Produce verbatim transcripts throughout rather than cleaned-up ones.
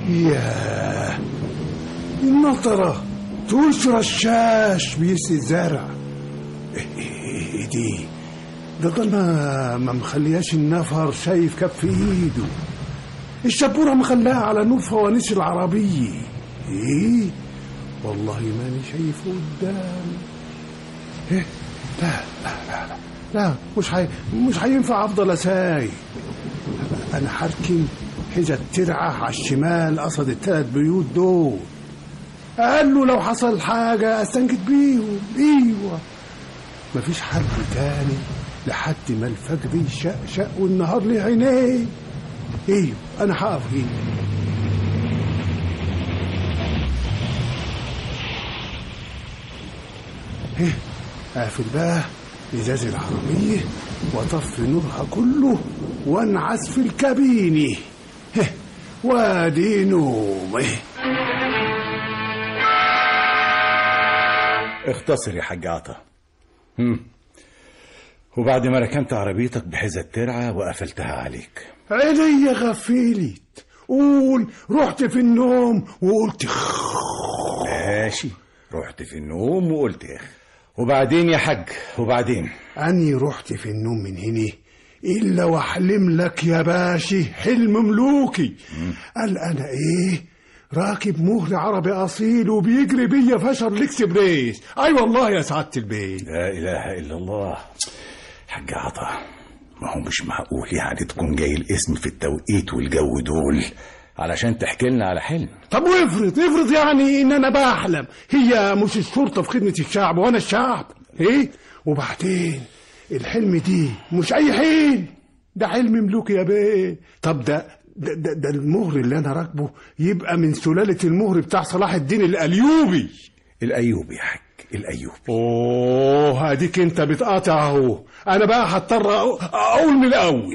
ياه، النطرة توش رشاش بيسقي الزرع. ايه دي؟ ده ضلمة ما مخلياش النفر شايف كف ايده. الشبورة مخلاها على نور فوانيس العربية. ايه والله ماني شايفه قدامي. ايه لا لا لا لا, لا مش حي... مش هينفع افضل اسايق. انا هركن حجة ترعة على الشمال قصد الثلاث بيوت دول. قال له لو حصل حاجة استنجد بيهم. ايوه مفيش حل تاني لحد ما الفجر يشق شق والنهار ليه عينيه. ايوه انا هقف هنا. ايه اقفل بقى ازاز العربية واطفي نورها كله وانعس في الكابينة. ايه وادي نوم. ايه اختصر يا حاج عطا. هم. وبعد ما ركنت عربيتك بحزة ترعة وقفلتها عليك. عيني غفلت. قول رحت في النوم وقلت خ. ماشي رحت في النوم وقلت اخ. وبعدين يا حاج وبعدين؟ أني رحت في النوم من هنا إلا وأحلم لك يا باشي حلم ملوكي. قال أنا إيه راكب مهر عربي أصيل وبيجري بيا فشر الإكسبريس. أي والله يا سعادة البيت. لا إله إلا الله. حاج عطا ما هو مش معقول يعني تكون جاي الاسم في التوقيت والجو دول علشان تحكي لنا على حلم. طب وافرض افرض يعني ان انا بحلم. هي مش الشرطة في خدمة الشعب وانا الشعب؟ ايه وبعدين الحلم دي مش اي حلم، ده حلم ملوكي يا بيه. طب ده ده, ده, ده المهر اللي انا راكبه يبقى من سلالة المهر بتاع صلاح الدين الايوبي. الايوبي يا حاج الايوبي. اوه هديك انت بتقاطع اهو. انا بقى هضطر اقول من الاول.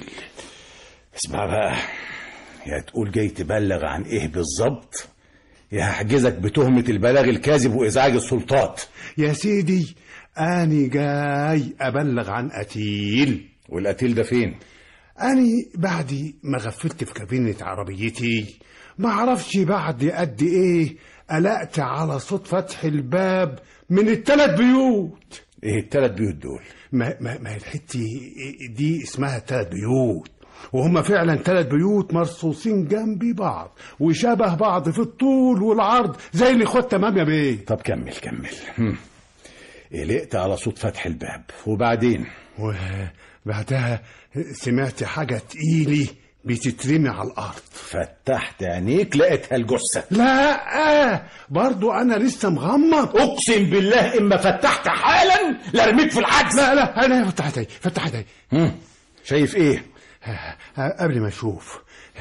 اسمع بقى، يا تقول جاي تبلغ عن ايه بالظبط يا هحجزك بتهمة البلاغ الكاذب وازعاج السلطات. يا سيدي اني جاي ابلغ عن قتيل. والقتيل ده فين؟ اني بعد ما غفلت في كابينة عربيتي ما عرفش بعد قد ايه قلقت على صوت فتح الباب من الثلاث بيوت. ايه الثلاث بيوت دول؟ ما ما, ما الحتة دي اسمها ثلاث بيوت، وهم فعلا ثلاث بيوت مرصوصين جنبي بعض وشبه بعض في الطول والعرض زي الاخوات. تمام يا بيه. طب كمل كمل. قلقت على صوت فتح الباب وبعدين؟ وبعدها سمعت حاجة تقيلة بتترمي على الأرض. فتحت عينيك لقيتها الجثة؟ لا برضو أنا لسه مغمض. أقسم بالله إما فتحت حالا لرميك في العجز. لا لا أنا فتحت عيني فتحت عيني. شايف إيه؟ قبل ما أشوف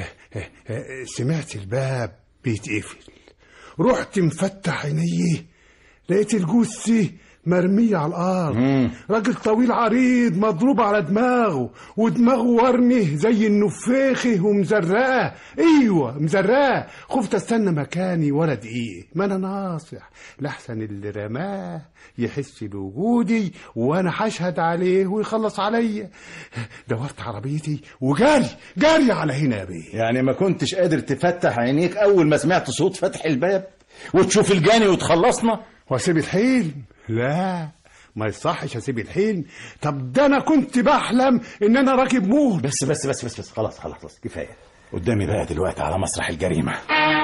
سمعت الباب بيتقفل، رحت مفتح عيني لقيت الجثة مرمية على الأرض. مم. راجل طويل عريض مضروب على دماغه ودماغه ورمه زي النفاخة ومزرقة. ايوه مزرقة. خفت استنى مكاني ولا دقيقة، ما انا ناصح لحسن اللي رماه يحس بوجودي وانا هشهد عليه ويخلص عليا. دورت عربيتي وجاري جاري على هنا يا بيه. يعني ما كنتش قادر تفتح عينيك اول ما سمعت صوت فتح الباب وتشوف الجاني وتخلصنا واسيب الحلم؟ لا ما يصحش اسيب الحلم. طب ده انا كنت بحلم ان انا راكب مهر. بس بس بس بس, بس. خلاص خلاص خلاص كفايه. قدامي بقى دلوقتي على مسرح الجريمه.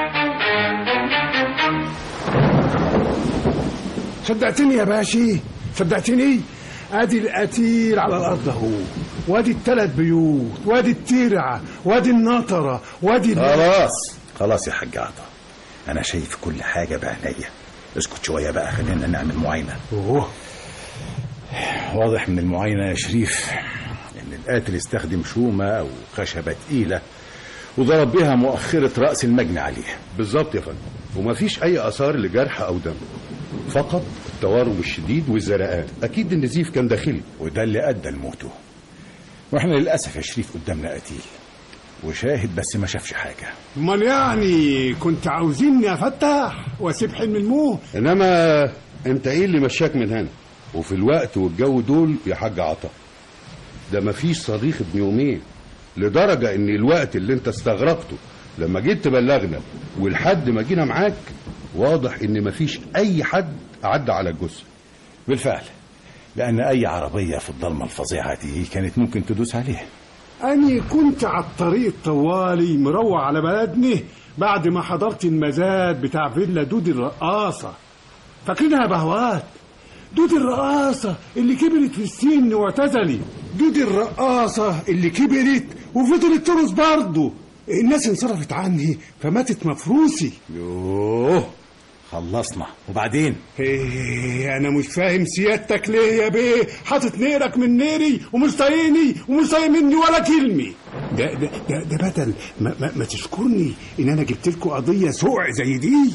صدقتني يا باشي صدقتني. ادي القتيل على الارض اهو، وادي الثلاث بيوت، وادي الترعه، وادي النطره، وادي خلاص خلاص يا حاج عطا، انا شايف كل حاجه بعينيا. اسكت شويه بقى خلينا نعمل معاينه. اوه واضح من المعاينه يا شريف ان القاتل استخدم شومه او خشبه تقيله وضرب بها مؤخره راس المجني عليه. بالظبط يا فندم، ومفيش اي اثار لجرح او دم، فقط التورم الشديد والزرقان. اكيد النزيف كان داخلي وده اللي ادى لموته. واحنا للاسف يا شريف قدامنا قتيل وشاهد بس ما شافش حاجه. امال يعني كنت عاوزيني افتح واسيب حلم الموت؟ انما انت ايه اللي مشاك من هنا وفي الوقت والجو دول يا حاج عطا؟ ده مفيش صريخ ابن يومين، لدرجه ان الوقت اللي انت استغرقته لما جيت تبلغنا ولحد ما جينا معاك واضح ان مفيش اي حد عدى على الجثه. بالفعل، لان اي عربيه في الضلمه الفظيعه دي كانت ممكن تدوس عليه. أنا كنت على الطريق طوالي مروح على بلدني بعد ما حضرت المزاد بتاع فيلا دودي الرقاصة. فاكرينها بهوات؟ دودي الرقاصة اللي كبرت في السن واعتزلت، دودي الرقاصة اللي كبرت وفضلت ترقص برضه. الناس انصرفت عني فماتت مفروسي. يوه، خلصنا وبعدين؟ ايه انا مش فاهم سيادتك ليه يا بيه حاطط نيرك من نيري ومش طايقني ومش طايق مني ولا كلمه. ده ده ده, ده بدل ما, ما, ما تشكرني ان انا جبت لكم قضيه سوء زي دي.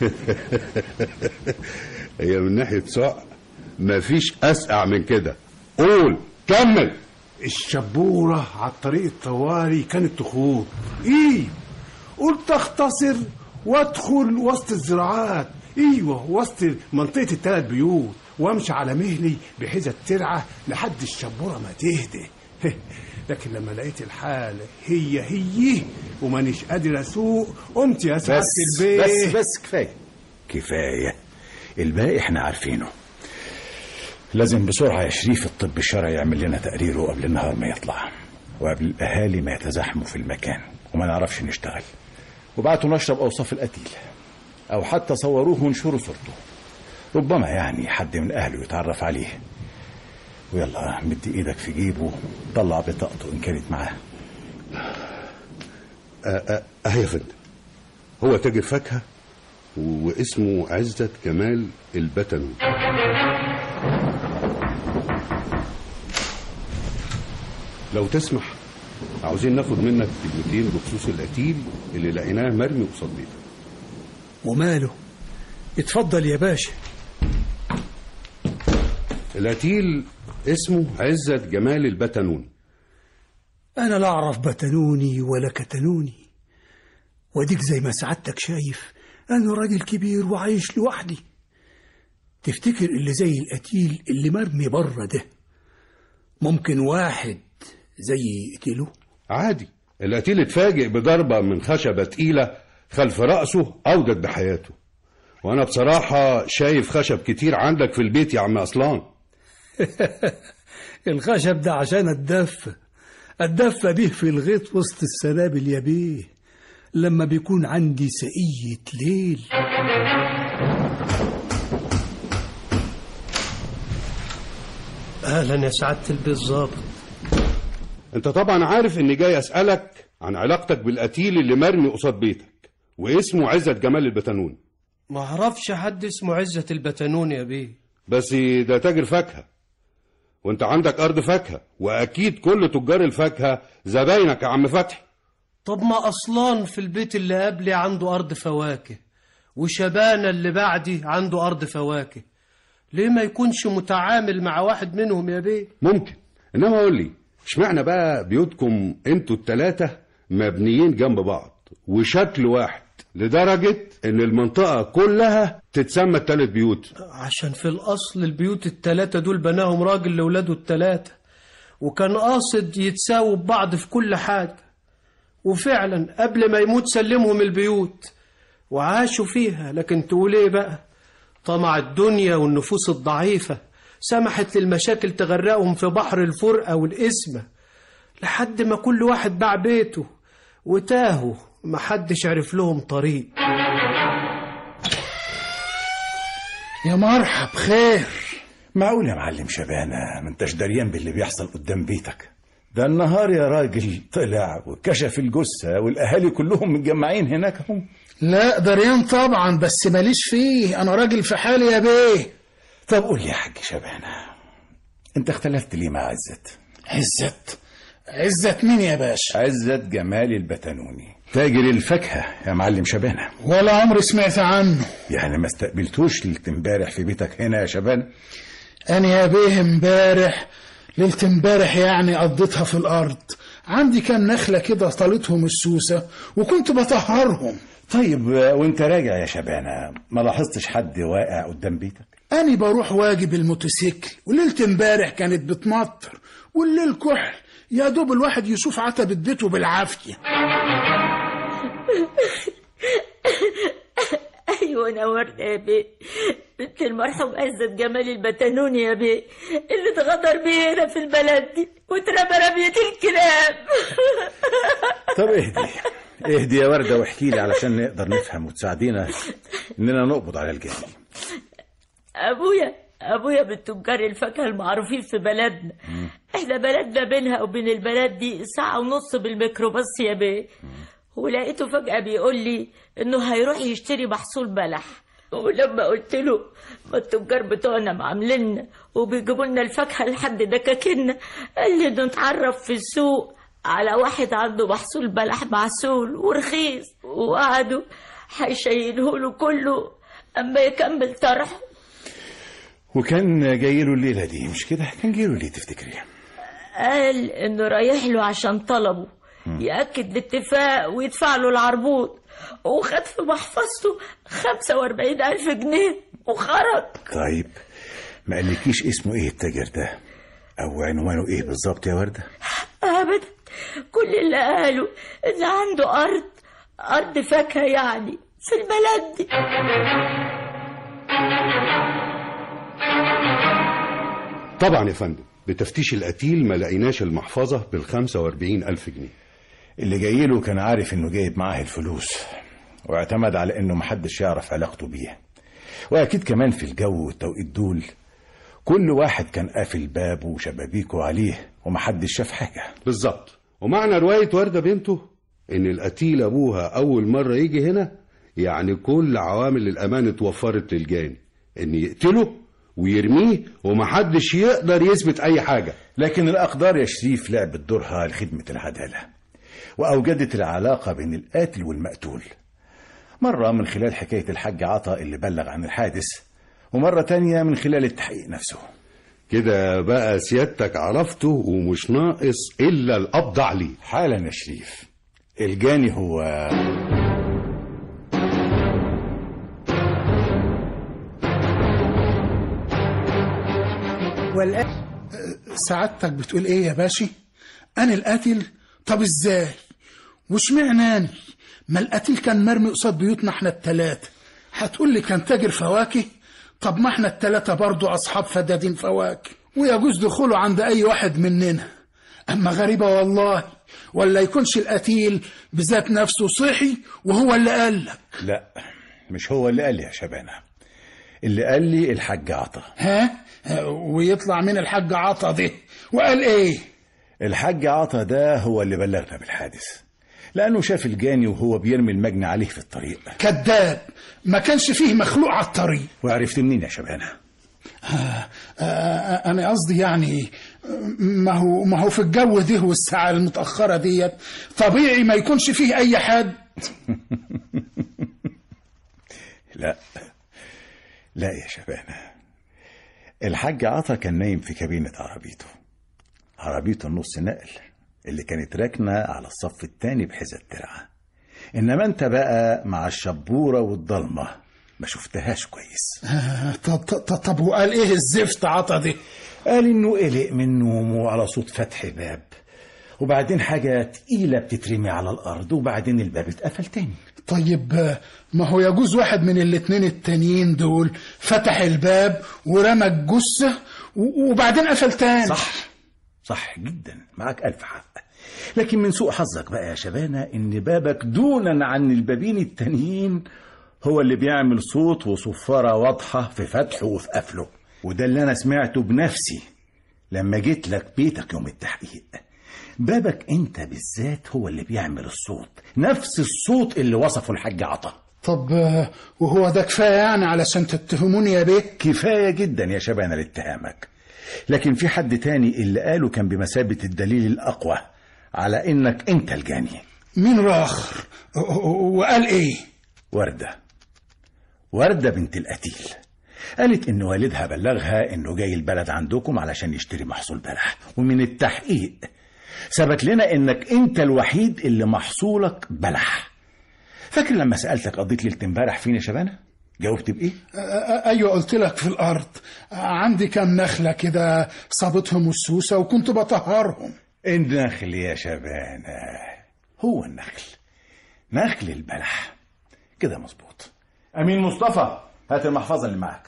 هي من ناحيه سوء مفيش اسقع من كده. قول كمل. الشبوره على الطريق الطوالي كانت تخوض. ايه قلت اختصر وادخل وسط الزراعات، ايوه وسط منطقه الثلاث بيوت، وامشي على مهلي بحيث الترعه لحد الشبوره ما تهدى. لكن لما لقيت الحال هي هي ومانيش قادر اسوق قمت يا سعاده البيت. بس بس كفايه كفايه، الباقي احنا عارفينه. لازم بسرعه يا شريف الطب الشرعي يعمل لنا تقريره قبل النهار ما يطلع، وقبل الاهالي ما يتزاحموا في المكان وما نعرفش نشتغل. وبعتوا نشرب اوصاف القتيل، او حتى صوروه وانشروا صورته، ربما يعني حد من اهله يتعرف عليه. ويلا مد ايدك في جيبه طلع بطاقته ان كانت معاه. اه يا فندم، هو تاجر فاكهه واسمه عزت جمال البتنون. لو تسمح عاوزين ناخد منك كلمتين بخصوص القتيل اللي لقيناه مرمي قصاد بيتك. وماله؟ اتفضل يا باشا. القتيل اسمه عزت جمال البتنون. انا لا اعرف بتنوني ولا كتنوني، وديك زي ما سعادتك شايف انا راجل كبير وعايش لوحدي. تفتكر اللي زي القتيل اللي مرمي بره ده ممكن واحد زي يقتله؟ عادي، القتيل اتفاجئ بضربة من خشبة تقيلة خلف رأسه أودت بحياته. وأنا بصراحة شايف خشب كتير عندك في البيت يا عم أصلان. الخشب ده عشان اتدفى اتدفى بيه في الغيط وسط السنابل يا بيه لما بيكون عندي سقية ليل. أهلا يا سعادة البيت ظابط. انت طبعا عارف اني جاي اسألك عن علاقتك بالقتيل اللي مرمي قصاد بيتك واسمه عزت جمال البتنون. ما اعرفش حد اسمه عزت البتنون يا بيه. بس ده تاجر فاكهة وانت عندك ارض فاكهة، واكيد كل تجار الفاكهة زباينك يا عم فتحي. طب ما اصلان في البيت اللي قبلي عنده ارض فواكه، وشبانة اللي بعدي عنده ارض فواكه، ليه ما يكونش متعامل مع واحد منهم يا بيه؟ ممكن، انما قول لي اشمعنى بقى بيوتكم انتوا التلاتة مبنيين جنب بعض وشكل واحد لدرجة ان المنطقة كلها تتسمى التلات بيوت؟ عشان في الاصل البيوت التلاتة دول بناهم راجل لولاده التلاتة، وكان قاصد يتساووا ببعض في كل حاجة، وفعلا قبل ما يموت سلمهم البيوت وعاشوا فيها. لكن تقول ايه بقى، طمع الدنيا والنفوس الضعيفة سمحت للمشاكل تغرقهم في بحر الفرقة والإسمة لحد ما كل واحد باع بيته وتاهوا، محدش عرف لهم طريق. يا مرحب خير. معقول يا معلم شبانة ما انتش دريان باللي بيحصل قدام بيتك؟ ده النهار يا راجل طلع وكشف الجثة والأهالي كلهم متجمعين هناك هم. لا دريان طبعا، بس ماليش فيه، أنا راجل في حالي يا بيه. طب قول يا حاج شبانة، انت اختلفت ليه مع عزت؟ عزت؟ عزت مين يا باشا؟ عزت جمال البتنوني، تاجر الفاكهة يا معلم شبانة. ولا عمري سمعت عنه. يعني ما استقبلتوش ليلة امبارح في بيتك هنا يا شبانة؟ أنا يا بيه امبارح ليلة امبارح يعني قضيتها في الأرض، عندي كام نخلة كده طالتهم السوسة وكنت بطهرهم. طيب وانت راجع يا شبانة ما لاحظتش حد واقع قدام بيتك؟ أنا بروح واجب الموتوسيكل، وليلة امبارح كانت بتمطر والليل كحل، يا دوب الواحد يشوف عتبة بيته بالعافية. ايوه انا وردة يا بيه، بنت المرحوم عزت جمال البتنوني يا بيه، اللي اتغدر بيه هنا في البلد دي واترمى رمية الكلاب. طب اهدي اهدي يا وردة واحكي لي علشان نقدر نفهم وتساعدينا اننا نقبض على الجاني. ابويا ابويا من تجار الفاكهه المعروفين في بلدنا. مم. احنا بلدنا بينها وبين البلد دي ساعه ونص بالميكروباص يا بيه. ولقيته فجاه بيقول لي انه هيروح يشتري محصول بلح، ولما قلت له ما التجار بتوعنا معامليننا وبيجيبوا لنا الفاكهه لحد دكاكنا، قال لي نتعرف في السوق على واحد عنده محصول بلح معسول ورخيص، وقعدوا هيشيله له كله اما يكمل طرحه. وكان جاي له الليله دي مش كده؟ كان جاي له ليه تفتكري؟ قال انه رايح له عشان طلبه ياكد الاتفاق ويدفع له العربون، وخد في محفظته خمسة واربعين الف جنيه وخرج. طيب ما قالكيش اسمه ايه التاجر ده او عنوانه ايه بالظبط يا وردة؟ ابدا، كل اللي قاله ان عنده ارض ارض فاكهه يعني في البلد دي. طبعا يا فندم، بتفتيش القتيل ما لقيناش المحفظة بالخمسة واربعين ألف جنيه. اللي جاي له كان عارف انه جايب معاه الفلوس، واعتمد على انه محدش يعرف علاقته بيه، واكيد كمان في الجو والتوقيت دول كل واحد كان قافل بابه وشبابيكه عليه ومحدش شاف حاجة. بالظبط. ومعنى رواية وردة بنته ان القتيل ابوها اول مرة يجي هنا، يعني كل عوامل الامان اتوفرت للجاني ان يقتله ويرميه ومحدش يقدر يثبت اي حاجة. لكن الاقدار يا شريف لعبت دورها لخدمة العدالة، واوجدت العلاقة بين القاتل والمقتول، مرة من خلال حكاية الحاج عطا اللي بلغ عن الحادث، ومرة تانية من خلال التحقيق نفسه. كده بقى سيادتك عرفته ومش ناقص الا القبض عليه حالا يا شريف. الجاني هو والآن سعادتك بتقول ايه يا باشي؟ انا القاتل؟ طب ازاي وش معناني؟ ما القتيل كان مرمي قصاد بيوتنا احنا التلاتة. هتقول لي كان تاجر فواكه؟ طب ما احنا التلاتة برضو اصحاب فدادين فواكه، ويجوز دخوله عند اي واحد مننا. اما غريبة والله، ولا يكونش القتيل بذات نفسه صحي وهو اللي قال لك؟ لا مش هو اللي قال لي يا شبانة، اللي قال لي الحاج عطا. ها؟ ويطلع من الحاج عطا ده وقال ايه؟ الحاج عطا ده هو اللي بلغنا بالحادث، لأنه شاف الجاني وهو بيرمي المجني عليه في الطريق. كذاب، ما كانش فيه مخلوق على الطريق. وعرفت منين يا شبانة؟ آه آه أنا قصدي يعني ما هو ما هو في الجو ده والساعة المتأخرة ديت طبيعي ما يكونش فيه أي حد. لا لا يا شبانة، الحاج عطا كان نايم في كابينة عربيته، عربيته النص نقل اللي كانت راكنة على الصف التاني بحذا الترعة. إنما أنت بقى مع الشبورة والضلمة ما شفتهاش كويس. آه طب, طب, طب وقال إيه الزفت عطا دي؟ قال إنه قلق من نومه على صوت فتح باب، وبعدين حاجة تقيلة بتترمي على الأرض، وبعدين الباب اتقفل تاني. طيب ما هو يجوز واحد من الاتنين التانيين دول فتح الباب ورمى الجثة وبعدين قفل تاني. صح صح جدا، معاك ألف حق. لكن من سوء حظك بقى يا شبانة إن بابك دونا عن البابين التانيين هو اللي بيعمل صوت وصفارة واضحة في فتحه وفي قفله، وده اللي أنا سمعته بنفسي لما جيت لك بيتك يوم التحقيق. بابك أنت بالذات هو اللي بيعمل الصوت، نفس الصوت اللي وصفه الحاج عطا. طب وهو ده كفاية يعني علشان تتهموني يا بيه؟ كفاية جدا يا شبانة لاتهامك، لكن في حد تاني اللي قاله كان بمثابة الدليل الأقوى على إنك أنت الجاني. مين راخر؟ وقال إيه؟ وردة وردة بنت القتيل قالت إن والدها بلغها إنه جاي البلد عندكم علشان يشتري محصول بلح، ومن التحقيق ثبت لنا إنك أنت الوحيد اللي محصولك بلح. فاكر لما سألتك قضيت ليلة امبارح فين يا شبانة؟ جاوبت بإيه؟ أيوة قلت لك في الأرض، عندي كام نخلة كده صابتهم السوسة وكنت بطهرهم. النخل يا شبانة، هو النخل نخل البلح كده مظبوط. امين مصطفى، هات المحفظه اللي معاك.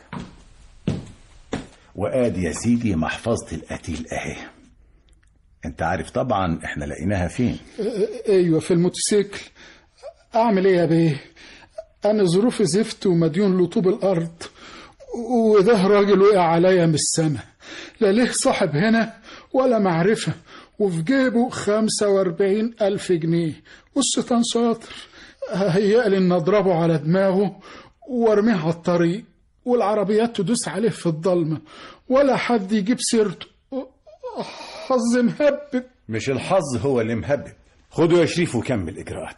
وادي يا سيدي محفظه القتيل اهي. انت عارف طبعا احنا لقيناها فين. ايوه في الموتوسيكل. اعمل ايه يا بيه؟ انا ظروفي زفت ومديون لطوب الارض، وده راجل وقع عليا من السما، لا ليه صاحب هنا ولا معرفة، وفي جيبه خمسة واربعين ألف جنيه، والشيطان شاطر هيقلي ان اضربه على دماغه وارميه على الطريق، والعربيات تدوس عليه في الضلمة ولا حد يجيب سيرته. حظ مهبب. مش الحظ هو اللي مهبب. خده يا شريف وكمل اجراءات.